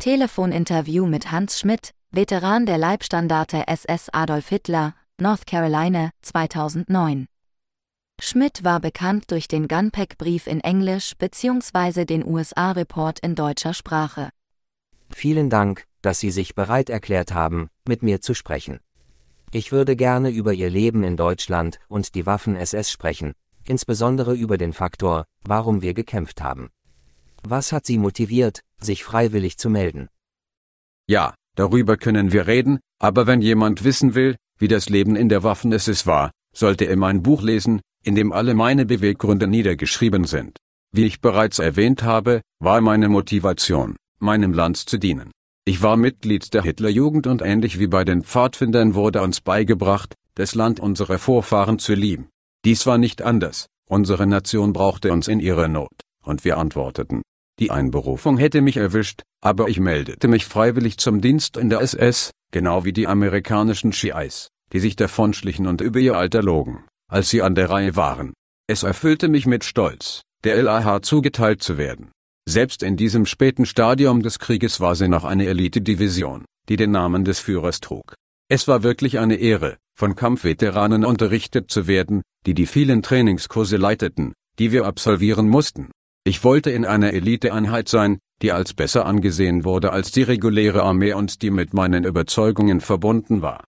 Telefoninterview mit Hans Schmidt, Veteran der Leibstandarte SS Adolf Hitler, North Carolina, 2009. Schmidt war bekannt durch den Gunpack-Brief in Englisch bzw. den USA-Report in deutscher Sprache. Vielen Dank, dass Sie sich bereit erklärt haben, mit mir zu sprechen. Ich würde gerne über Ihr Leben in Deutschland und die Waffen-SS sprechen, insbesondere über den Faktor, warum wir gekämpft haben. Was hat Sie motiviert, sich freiwillig zu melden? Ja, darüber können wir reden, aber wenn jemand wissen will, wie das Leben in der Waffen-SS war, sollte er mein Buch lesen, in dem alle meine Beweggründe niedergeschrieben sind. Wie ich bereits erwähnt habe, war meine Motivation, meinem Land zu dienen. Ich war Mitglied der Hitlerjugend und ähnlich wie bei den Pfadfindern wurde uns beigebracht, das Land unserer Vorfahren zu lieben. Dies war nicht anders, unsere Nation brauchte uns in ihrer Not, und wir antworteten. Die Einberufung hätte mich erwischt, aber ich meldete mich freiwillig zum Dienst in der SS, genau wie die amerikanischen GIs, die sich davonschlichen und über ihr Alter logen, als sie an der Reihe waren. Es erfüllte mich mit Stolz, der LAH zugeteilt zu werden. Selbst in diesem späten Stadium des Krieges war sie noch eine Elite-Division, die den Namen des Führers trug. Es war wirklich eine Ehre, von Kampfveteranen unterrichtet zu werden, die die vielen Trainingskurse leiteten, die wir absolvieren mussten. Ich wollte in einer Eliteeinheit sein, die als besser angesehen wurde als die reguläre Armee und die mit meinen Überzeugungen verbunden war.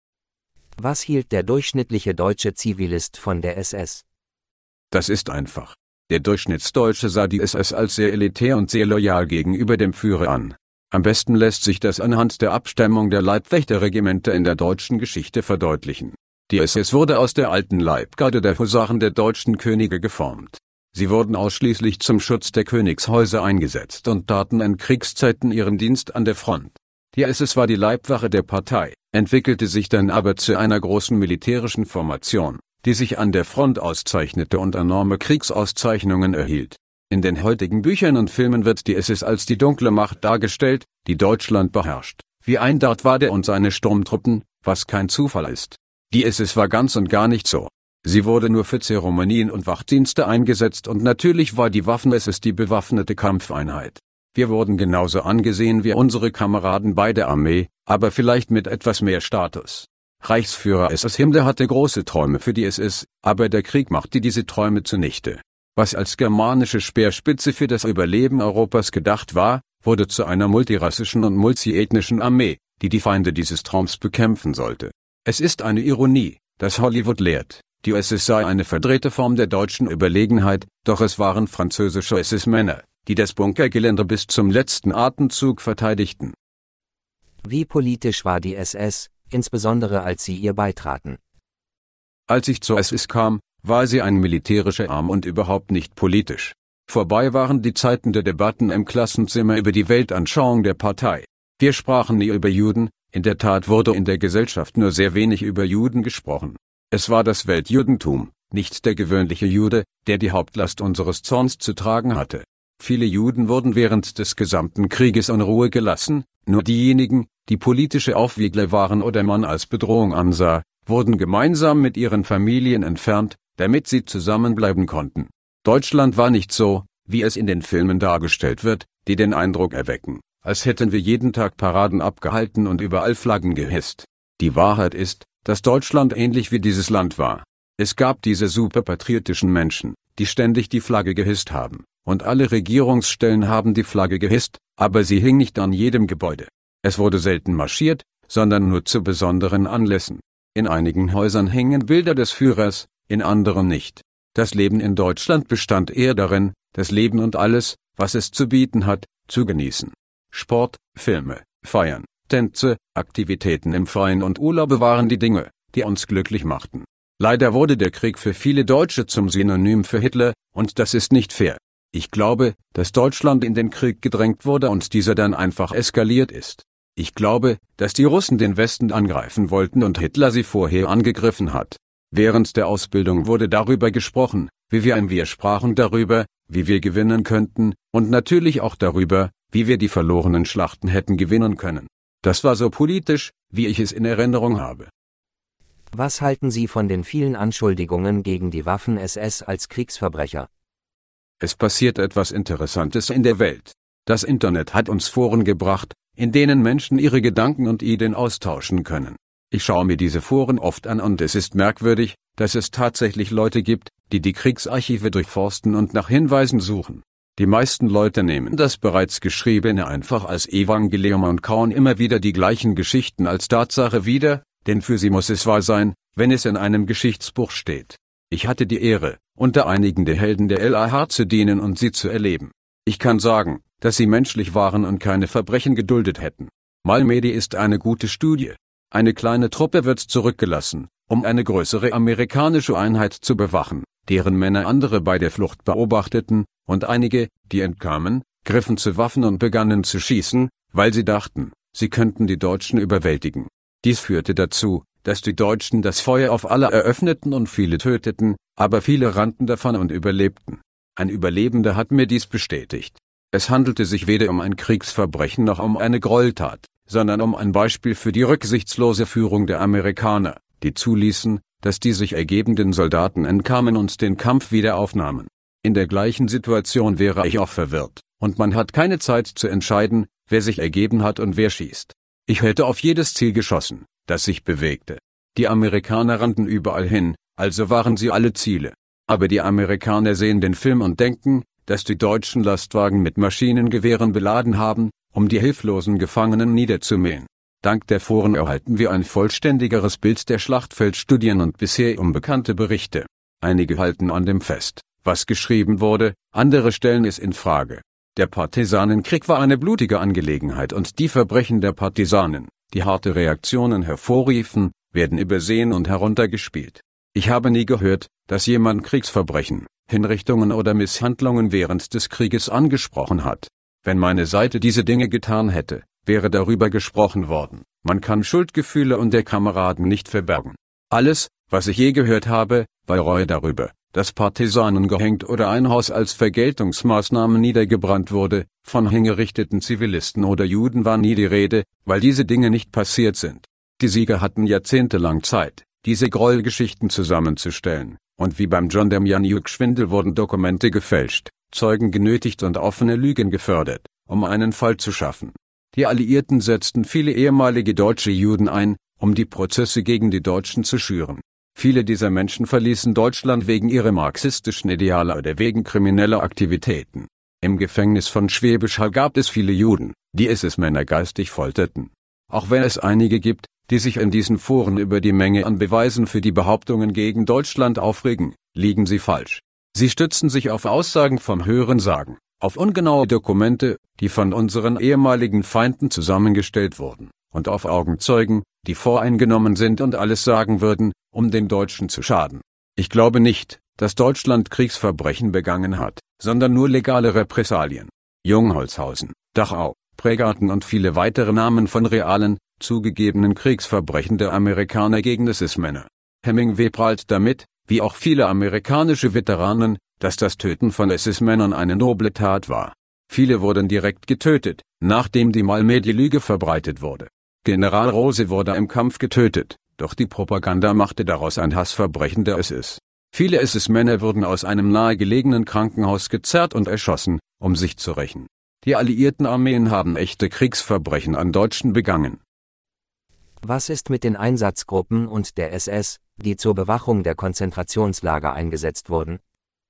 Was hielt der durchschnittliche deutsche Zivilist von der SS? Das ist einfach. Der Durchschnittsdeutsche sah die SS als sehr elitär und sehr loyal gegenüber dem Führer an. Am besten lässt sich das anhand der Abstammung der Leibwächterregimenter in der deutschen Geschichte verdeutlichen. Die SS wurde aus der alten Leibgarde der Husaren der deutschen Könige geformt. Sie wurden ausschließlich zum Schutz der Königshäuser eingesetzt und taten in Kriegszeiten ihren Dienst an der Front. Die SS war die Leibwache der Partei, entwickelte sich dann aber zu einer großen militärischen Formation, die sich an der Front auszeichnete und enorme Kriegsauszeichnungen erhielt. In den heutigen Büchern und Filmen wird die SS als die dunkle Macht dargestellt, die Deutschland beherrscht, wie ein Darth Vader und seine Sturmtruppen, was kein Zufall ist. Die SS war ganz und gar nicht so. Sie wurde nur für Zeremonien und Wachdienste eingesetzt und natürlich war die Waffen-SS die bewaffnete Kampfeinheit. Wir wurden genauso angesehen wie unsere Kameraden bei der Armee, aber vielleicht mit etwas mehr Status. Reichsführer SS Himmler hatte große Träume für die SS, aber der Krieg machte diese Träume zunichte. Was als germanische Speerspitze für das Überleben Europas gedacht war, wurde zu einer multirassischen und multiethnischen Armee, die die Feinde dieses Traums bekämpfen sollte. Es ist eine Ironie, dass Hollywood lehrt, die SS sei eine verdrehte Form der deutschen Überlegenheit, doch es waren französische SS-Männer, die das Bunkergelände bis zum letzten Atemzug verteidigten. Wie politisch war die SS, insbesondere als Sie ihr beitraten? Als ich zur SS kam, war sie ein militärischer Arm und überhaupt nicht politisch. Vorbei waren die Zeiten der Debatten im Klassenzimmer über die Weltanschauung der Partei. Wir sprachen nie über Juden, in der Tat wurde in der Gesellschaft nur sehr wenig über Juden gesprochen. Es war das Weltjudentum, nicht der gewöhnliche Jude, der die Hauptlast unseres Zorns zu tragen hatte. Viele Juden wurden während des gesamten Krieges in Ruhe gelassen, nur diejenigen, die politische Aufwiegler waren oder man als Bedrohung ansah, wurden gemeinsam mit ihren Familien entfernt, damit sie zusammenbleiben konnten. Deutschland war nicht so, wie es in den Filmen dargestellt wird, die den Eindruck erwecken, als hätten wir jeden Tag Paraden abgehalten und überall Flaggen gehisst. Die Wahrheit ist, dass Deutschland ähnlich wie dieses Land war. Es gab diese superpatriotischen Menschen, die ständig die Flagge gehisst haben, und alle Regierungsstellen haben die Flagge gehisst, aber sie hing nicht an jedem Gebäude. Es wurde selten marschiert, sondern nur zu besonderen Anlässen. In einigen Häusern hängen Bilder des Führers, in anderen nicht. Das Leben in Deutschland bestand eher darin, das Leben und alles, was es zu bieten hat, zu genießen. Sport, Filme, Feiern, Tänze, Aktivitäten im Freien und Urlaube waren die Dinge, die uns glücklich machten. Leider wurde der Krieg für viele Deutsche zum Synonym für Hitler, und das ist nicht fair. Ich glaube, dass Deutschland in den Krieg gedrängt wurde und dieser dann einfach eskaliert ist. Ich glaube, dass die Russen den Westen angreifen wollten und Hitler sie vorher angegriffen hat. Während der Ausbildung wurde darüber gesprochen, wir sprachen darüber, wie wir gewinnen könnten, und natürlich auch darüber, wie wir die verlorenen Schlachten hätten gewinnen können. Das war so politisch, wie ich es in Erinnerung habe. Was halten Sie von den vielen Anschuldigungen gegen die Waffen-SS als Kriegsverbrecher? Es passiert etwas Interessantes in der Welt. Das Internet hat uns Foren gebracht, in denen Menschen ihre Gedanken und Ideen austauschen können. Ich schaue mir diese Foren oft an und es ist merkwürdig, dass es tatsächlich Leute gibt, die die Kriegsarchive durchforsten und nach Hinweisen suchen. Die meisten Leute nehmen das bereits Geschriebene einfach als Evangelium und kauen immer wieder die gleichen Geschichten als Tatsache wieder, denn für sie muss es wahr sein, wenn es in einem Geschichtsbuch steht. Ich hatte die Ehre, unter einigen der Helden der LAH zu dienen und sie zu erleben. Ich kann sagen, dass sie menschlich waren und keine Verbrechen geduldet hätten. Malmedy ist eine gute Studie. Eine kleine Truppe wird zurückgelassen, um eine größere amerikanische Einheit zu bewachen, deren Männer andere bei der Flucht beobachteten, und einige, die entkamen, griffen zu Waffen und begannen zu schießen, weil sie dachten, sie könnten die Deutschen überwältigen. Dies führte dazu, dass die Deutschen das Feuer auf alle eröffneten und viele töteten, aber viele rannten davon und überlebten. Ein Überlebender hat mir dies bestätigt. Es handelte sich weder um ein Kriegsverbrechen noch um eine Gräueltat, sondern um ein Beispiel für die rücksichtslose Führung der Amerikaner, die zuließen, dass die sich ergebenden Soldaten entkamen und den Kampf wieder aufnahmen. In der gleichen Situation wäre ich auch verwirrt, und man hat keine Zeit zu entscheiden, wer sich ergeben hat und wer schießt. Ich hätte auf jedes Ziel geschossen, das sich bewegte. Die Amerikaner rannten überall hin, also waren sie alle Ziele. Aber die Amerikaner sehen den Film und denken, dass die Deutschen Lastwagen mit Maschinengewehren beladen haben, um die hilflosen Gefangenen niederzumähen. Dank der Foren erhalten wir ein vollständigeres Bild der Schlachtfeldstudien und bisher unbekannte Berichte. Einige halten an dem fest, was geschrieben wurde, andere stellen es in Frage. Der Partisanenkrieg war eine blutige Angelegenheit und die Verbrechen der Partisanen, die harte Reaktionen hervorriefen, werden übersehen und heruntergespielt. Ich habe nie gehört, dass jemand Kriegsverbrechen, Hinrichtungen oder Misshandlungen während des Krieges angesprochen hat. Wenn meine Seite diese Dinge getan hätte, wäre darüber gesprochen worden. Man kann Schuldgefühle und der Kameraden nicht verbergen. Alles, was ich je gehört habe, war Reue darüber, dass Partisanen gehängt oder ein Haus als Vergeltungsmaßnahme niedergebrannt wurde. Von hingerichteten Zivilisten oder Juden war nie die Rede, weil diese Dinge nicht passiert sind. Die Sieger hatten jahrzehntelang Zeit, diese Gräuelgeschichten zusammenzustellen, und wie beim John Demjanjuk-Schwindel wurden Dokumente gefälscht, Zeugen genötigt und offene Lügen gefördert, um einen Fall zu schaffen. Die Alliierten setzten viele ehemalige deutsche Juden ein, um die Prozesse gegen die Deutschen zu schüren. Viele dieser Menschen verließen Deutschland wegen ihrer marxistischen Ideale oder wegen krimineller Aktivitäten. Im Gefängnis von Schwäbisch Hall gab es viele Juden, die SS-Männer geistig folterten. Auch wenn es einige gibt, die sich in diesen Foren über die Menge an Beweisen für die Behauptungen gegen Deutschland aufregen, liegen sie falsch. Sie stützen sich auf Aussagen vom Hörensagen, auf ungenaue Dokumente, die von unseren ehemaligen Feinden zusammengestellt wurden, und auf Augenzeugen, die voreingenommen sind und alles sagen würden, um den Deutschen zu schaden. Ich glaube nicht, dass Deutschland Kriegsverbrechen begangen hat, sondern nur legale Repressalien. Jungholzhausen, Dachau, Pregarten und viele weitere Namen von realen, zugegebenen Kriegsverbrechen der Amerikaner gegen SS-Männer. Hemingway prahlt damit, wie auch viele amerikanische Veteranen, dass das Töten von SS-Männern eine noble Tat war. Viele wurden direkt getötet, nachdem die Malmedy-Lüge verbreitet wurde. General Rose wurde im Kampf getötet, doch die Propaganda machte daraus ein Hassverbrechen der SS. Viele SS-Männer wurden aus einem nahegelegenen Krankenhaus gezerrt und erschossen, um sich zu rächen. Die alliierten Armeen haben echte Kriegsverbrechen an Deutschen begangen. Was ist mit den Einsatzgruppen und der SS, die zur Bewachung der Konzentrationslager eingesetzt wurden?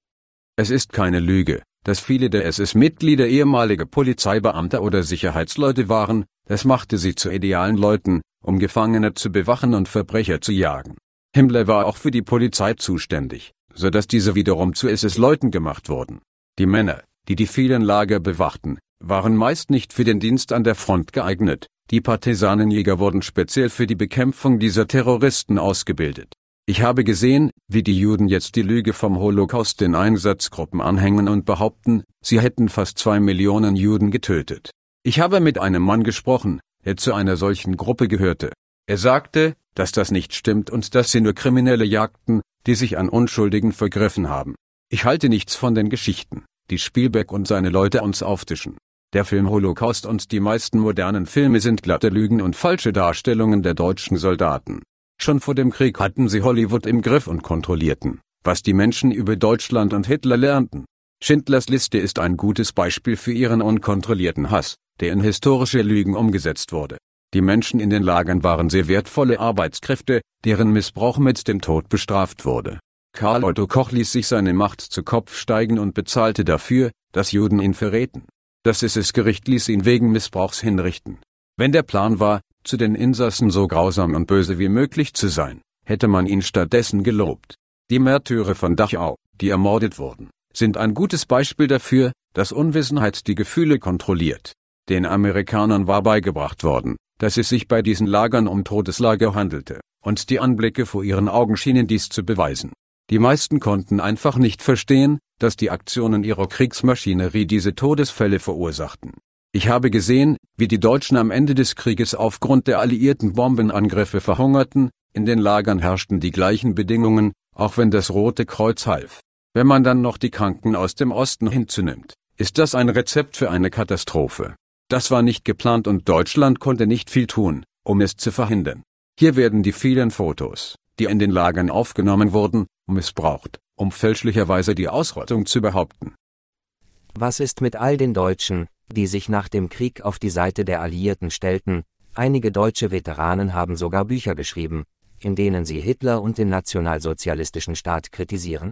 Es ist keine Lüge, dass viele der SS-Mitglieder ehemalige Polizeibeamte oder Sicherheitsleute waren, das machte sie zu idealen Leuten, um Gefangene zu bewachen und Verbrecher zu jagen. Himmler war auch für die Polizei zuständig, so dass diese wiederum zu SS-Leuten gemacht wurden. Die Männer, die die vielen Lager bewachten, waren meist nicht für den Dienst an der Front geeignet. Die Partisanenjäger wurden speziell für die Bekämpfung dieser Terroristen ausgebildet. Ich habe gesehen, wie die Juden jetzt die Lüge vom Holocaust den Einsatzgruppen anhängen und behaupten, sie hätten fast 2 Millionen Juden getötet. Ich habe mit einem Mann gesprochen, der zu einer solchen Gruppe gehörte. Er sagte, dass das nicht stimmt und dass sie nur Kriminelle jagten, die sich an Unschuldigen vergriffen haben. Ich halte nichts von den Geschichten, die Spielberg und seine Leute uns auftischen. Der Film Holocaust und die meisten modernen Filme sind glatte Lügen und falsche Darstellungen der deutschen Soldaten. Schon vor dem Krieg hatten sie Hollywood im Griff und kontrollierten, was die Menschen über Deutschland und Hitler lernten. Schindlers Liste ist ein gutes Beispiel für ihren unkontrollierten Hass, der in historische Lügen umgesetzt wurde. Die Menschen in den Lagern waren sehr wertvolle Arbeitskräfte, deren Missbrauch mit dem Tod bestraft wurde. Karl Otto Koch ließ sich seine Macht zu Kopf steigen und bezahlte dafür, dass Juden ihn verräten. Das SS-Gericht ließ ihn wegen Missbrauchs hinrichten. Wenn der Plan war, zu den Insassen so grausam und böse wie möglich zu sein, hätte man ihn stattdessen gelobt. Die Märtyrer von Dachau, die ermordet wurden, sind ein gutes Beispiel dafür, dass Unwissenheit die Gefühle kontrolliert. Den Amerikanern war beigebracht worden, dass es sich bei diesen Lagern um Todeslager handelte, und die Anblicke vor ihren Augen schienen dies zu beweisen. Die meisten konnten einfach nicht verstehen, dass die Aktionen ihrer Kriegsmaschinerie diese Todesfälle verursachten. Ich habe gesehen, wie die Deutschen am Ende des Krieges aufgrund der alliierten Bombenangriffe verhungerten, in den Lagern herrschten die gleichen Bedingungen, auch wenn das Rote Kreuz half. Wenn man dann noch die Kranken aus dem Osten hinzunimmt, ist das ein Rezept für eine Katastrophe. Das war nicht geplant und Deutschland konnte nicht viel tun, um es zu verhindern. Hier werden die vielen Fotos, die in den Lagern aufgenommen wurden, missbraucht, um fälschlicherweise die Ausrottung zu behaupten. Was ist mit all den Deutschen, die sich nach dem Krieg auf die Seite der Alliierten stellten? Einige deutsche Veteranen haben sogar Bücher geschrieben, in denen sie Hitler und den nationalsozialistischen Staat kritisieren.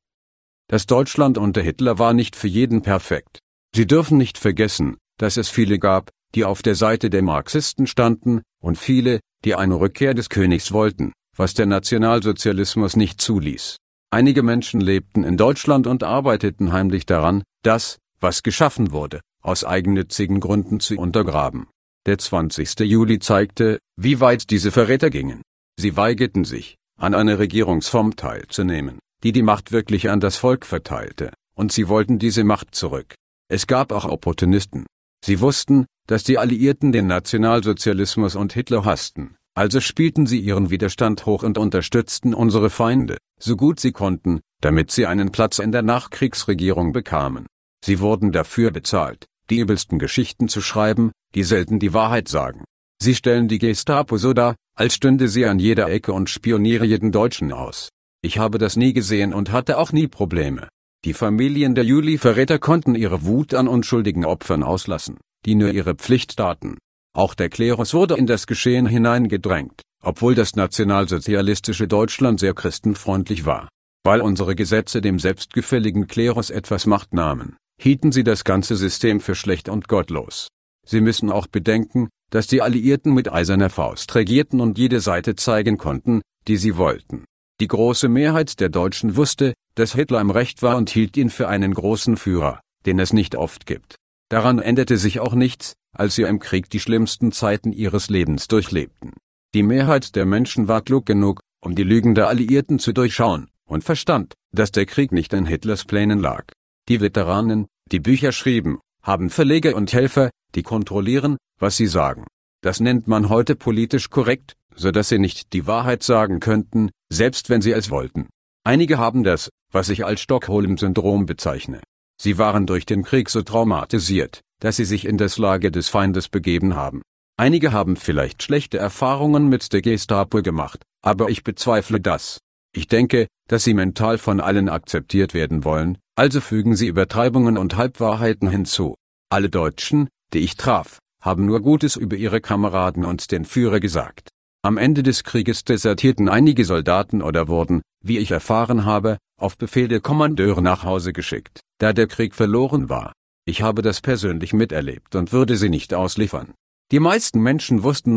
Das Deutschland unter Hitler war nicht für jeden perfekt. Sie dürfen nicht vergessen, dass es viele gab, die auf der Seite der Marxisten standen, und viele, die eine Rückkehr des Königs wollten, was der Nationalsozialismus nicht zuließ. Einige Menschen lebten in Deutschland und arbeiteten heimlich daran, das, was geschaffen wurde, aus eigennützigen Gründen zu untergraben. Der 20. Juli zeigte, wie weit diese Verräter gingen. Sie weigerten sich, an einer Regierungsform teilzunehmen, die die Macht wirklich an das Volk verteilte, und sie wollten diese Macht zurück. Es gab auch Opportunisten. Sie wussten, dass die Alliierten den Nationalsozialismus und Hitler hassten, also spielten sie ihren Widerstand hoch und unterstützten unsere Feinde, so gut sie konnten, damit sie einen Platz in der Nachkriegsregierung bekamen. Sie wurden dafür bezahlt, die übelsten Geschichten zu schreiben, die selten die Wahrheit sagen. Sie stellen die Gestapo so dar, als stünde sie an jeder Ecke und spioniere jeden Deutschen aus. Ich habe das nie gesehen und hatte auch nie Probleme. Die Familien der Juli-Verräter konnten ihre Wut an unschuldigen Opfern auslassen, die nur ihre Pflicht taten. Auch der Klerus wurde in das Geschehen hineingedrängt, obwohl das nationalsozialistische Deutschland sehr christenfreundlich war. Weil unsere Gesetze dem selbstgefälligen Klerus etwas Macht nahmen, hielten sie das ganze System für schlecht und gottlos. Sie müssen auch bedenken, dass die Alliierten mit eiserner Faust regierten und jede Seite zeigen konnten, die sie wollten. Die große Mehrheit der Deutschen wusste, dass Hitler im Recht war und hielt ihn für einen großen Führer, den es nicht oft gibt. Daran änderte sich auch nichts, als sie im Krieg die schlimmsten Zeiten ihres Lebens durchlebten. Die Mehrheit der Menschen war klug genug, um die Lügen der Alliierten zu durchschauen, und verstand, dass der Krieg nicht in Hitlers Plänen lag. Die Veteranen, die Bücher schrieben, haben Verleger und Helfer, die kontrollieren, was sie sagen. Das nennt man heute politisch korrekt, so dass sie nicht die Wahrheit sagen könnten, selbst wenn sie es wollten. Einige haben das, was ich als Stockholm-Syndrom bezeichne. Sie waren durch den Krieg so traumatisiert, dass sie sich in das Lager des Feindes begeben haben. Einige haben vielleicht schlechte Erfahrungen mit der Gestapo gemacht, aber ich bezweifle das. Ich denke, dass sie mental von allen akzeptiert werden wollen, also fügen sie Übertreibungen und Halbwahrheiten hinzu. Alle Deutschen, die ich traf, haben nur Gutes über ihre Kameraden und den Führer gesagt. Am Ende des Krieges desertierten einige Soldaten oder wurden, wie ich erfahren habe, auf Befehl der Kommandeure nach Hause geschickt, da der Krieg verloren war. Ich habe das persönlich miterlebt und würde sie nicht ausliefern. Die meisten Menschen wussten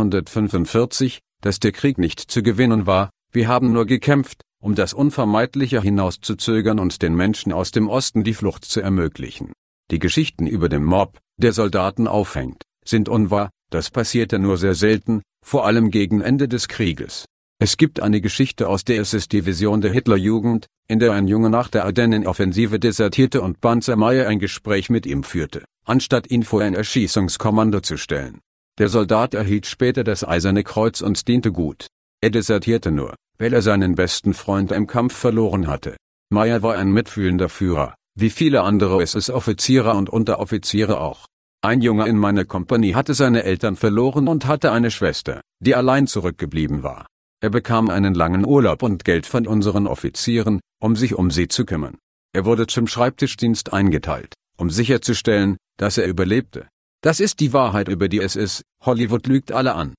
1945, dass der Krieg nicht zu gewinnen war. Wir haben nur gekämpft, um das Unvermeidliche hinauszuzögern und den Menschen aus dem Osten die Flucht zu ermöglichen. Die Geschichten über den Mob, der Soldaten aufhängt, sind unwahr, das passierte nur sehr selten, vor allem gegen Ende des Krieges. Es gibt eine Geschichte aus der SS-Division der Hitlerjugend, in der ein Junge nach der Ardennenoffensive desertierte und Banzer-Meyer ein Gespräch mit ihm führte, anstatt ihn vor ein Erschießungskommando zu stellen. Der Soldat erhielt später das Eiserne Kreuz und diente gut. Er desertierte nur, weil er seinen besten Freund im Kampf verloren hatte. Meyer war ein mitfühlender Führer, wie viele andere SS-Offiziere und Unteroffiziere auch. Ein Junge in meiner Kompanie hatte seine Eltern verloren und hatte eine Schwester, die allein zurückgeblieben war. Er bekam einen langen Urlaub und Geld von unseren Offizieren, um sich um sie zu kümmern. Er wurde zum Schreibtischdienst eingeteilt, um sicherzustellen, dass er überlebte. Das ist die Wahrheit über die SS, Hollywood lügt alle an.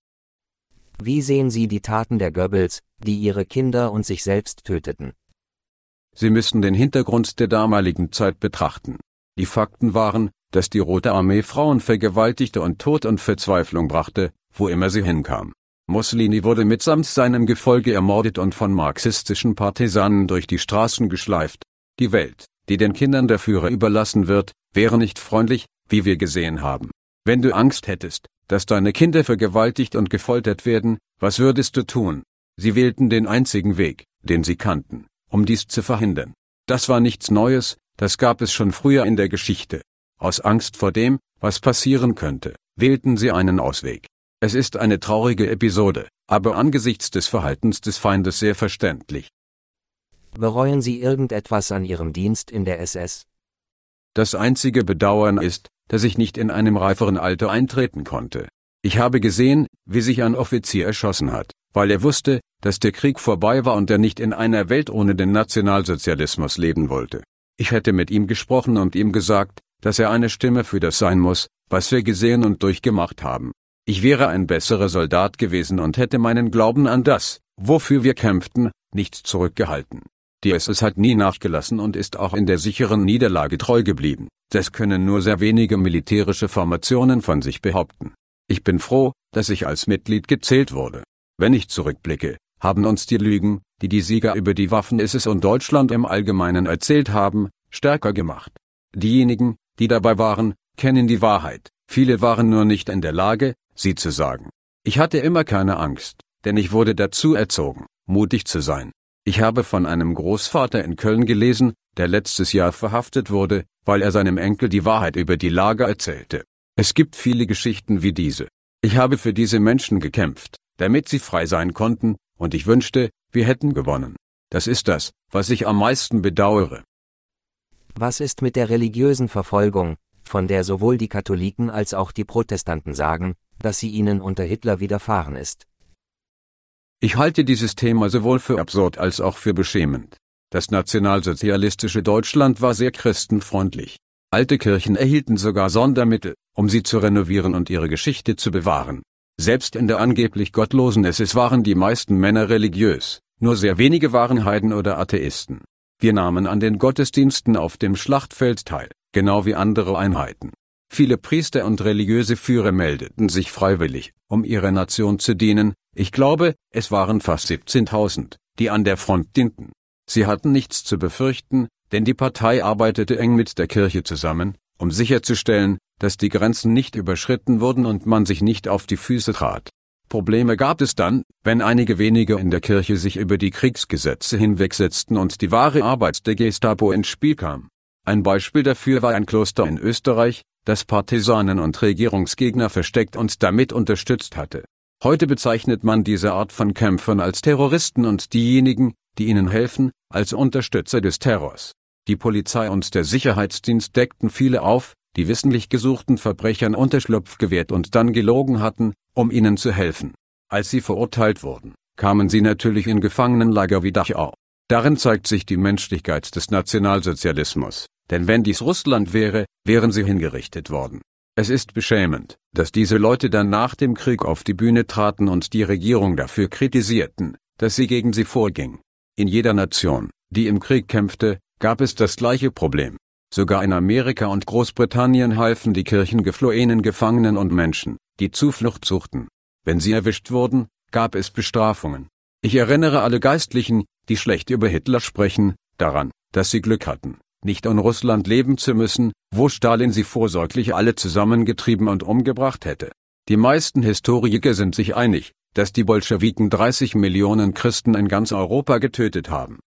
Wie sehen Sie die Taten der Goebbels, die ihre Kinder und sich selbst töteten? Sie müssen den Hintergrund der damaligen Zeit betrachten. Die Fakten waren, dass die Rote Armee Frauen vergewaltigte und Tod und Verzweiflung brachte, wo immer sie hinkam. Mussolini wurde mitsamt seinem Gefolge ermordet und von marxistischen Partisanen durch die Straßen geschleift. Die Welt, die den Kindern der Führer überlassen wird, wäre nicht freundlich, wie wir gesehen haben. Wenn du Angst hättest, dass deine Kinder vergewaltigt und gefoltert werden, was würdest du tun? Sie wählten den einzigen Weg, den sie kannten, um dies zu verhindern. Das war nichts Neues, das gab es schon früher in der Geschichte. Aus Angst vor dem, was passieren könnte, wählten sie einen Ausweg. Es ist eine traurige Episode, aber angesichts des Verhaltens des Feindes sehr verständlich. Bereuen Sie irgendetwas an Ihrem Dienst in der SS? Das einzige Bedauern ist, dass ich nicht in einem reiferen Alter eintreten konnte. Ich habe gesehen, wie sich ein Offizier erschossen hat, weil er wusste, dass der Krieg vorbei war und er nicht in einer Welt ohne den Nationalsozialismus leben wollte. Ich hätte mit ihm gesprochen und ihm gesagt, dass er eine Stimme für das sein muss, was wir gesehen und durchgemacht haben. Ich wäre ein besserer Soldat gewesen und hätte meinen Glauben an das, wofür wir kämpften, nicht zurückgehalten. Die SS hat nie nachgelassen und ist auch in der sicheren Niederlage treu geblieben. Das können nur sehr wenige militärische Formationen von sich behaupten. Ich bin froh, dass ich als Mitglied gezählt wurde. Wenn ich zurückblicke, haben uns die Lügen, die die Sieger über die Waffen-SS und Deutschland im Allgemeinen erzählt haben, stärker gemacht. Diejenigen, die dabei waren, kennen die Wahrheit. Viele waren nur nicht in der Lage, sie zu sagen. Ich hatte immer keine Angst, denn ich wurde dazu erzogen, mutig zu sein. Ich habe von einem Großvater in Köln gelesen, der letztes Jahr verhaftet wurde, weil er seinem Enkel die Wahrheit über die Lager erzählte. Es gibt viele Geschichten wie diese. Ich habe für diese Menschen gekämpft, damit sie frei sein konnten, und ich wünschte, wir hätten gewonnen. Das ist das, was ich am meisten bedauere. Was ist mit der religiösen Verfolgung, von der sowohl die Katholiken als auch die Protestanten sagen, dass sie ihnen unter Hitler widerfahren ist? Ich halte dieses Thema sowohl für absurd als auch für beschämend. Das nationalsozialistische Deutschland war sehr christenfreundlich. Alte Kirchen erhielten sogar Sondermittel, um sie zu renovieren und ihre Geschichte zu bewahren. Selbst in der angeblich gottlosen SS waren die meisten Männer religiös, nur sehr wenige waren Heiden oder Atheisten. Wir nahmen an den Gottesdiensten auf dem Schlachtfeld teil, genau wie andere Einheiten. Viele Priester und religiöse Führer meldeten sich freiwillig, um ihrer Nation zu dienen. Ich glaube, es waren fast 17.000, die an der Front dienten. Sie hatten nichts zu befürchten, denn die Partei arbeitete eng mit der Kirche zusammen, um sicherzustellen, dass die Grenzen nicht überschritten wurden und man sich nicht auf die Füße trat. Probleme gab es dann, wenn einige wenige in der Kirche sich über die Kriegsgesetze hinwegsetzten und die wahre Arbeit der Gestapo ins Spiel kam. Ein Beispiel dafür war ein Kloster in Österreich, das Partisanen und Regierungsgegner versteckt und damit unterstützt hatte. Heute bezeichnet man diese Art von Kämpfern als Terroristen und diejenigen, die ihnen helfen, als Unterstützer des Terrors. Die Polizei und der Sicherheitsdienst deckten viele auf, die wissentlich gesuchten Verbrechern Unterschlupf gewährt und dann gelogen hatten, um ihnen zu helfen. Als sie verurteilt wurden, kamen sie natürlich in Gefangenenlager wie Dachau. Darin zeigt sich die Menschlichkeit des Nationalsozialismus, denn wenn dies Russland wäre, wären sie hingerichtet worden. Es ist beschämend, dass diese Leute dann nach dem Krieg auf die Bühne traten und die Regierung dafür kritisierten, dass sie gegen sie vorging. In jeder Nation, die im Krieg kämpfte, gab es das gleiche Problem. Sogar in Amerika und Großbritannien halfen die Kirchen geflohenen Gefangenen und Menschen, die Zuflucht suchten. Wenn sie erwischt wurden, gab es Bestrafungen. Ich erinnere alle Geistlichen, die schlecht über Hitler sprechen, daran, dass sie Glück hatten, nicht in Russland leben zu müssen, wo Stalin sie vorsorglich alle zusammengetrieben und umgebracht hätte. Die meisten Historiker sind sich einig, dass die Bolschewiken 30 Millionen Christen in ganz Europa getötet haben.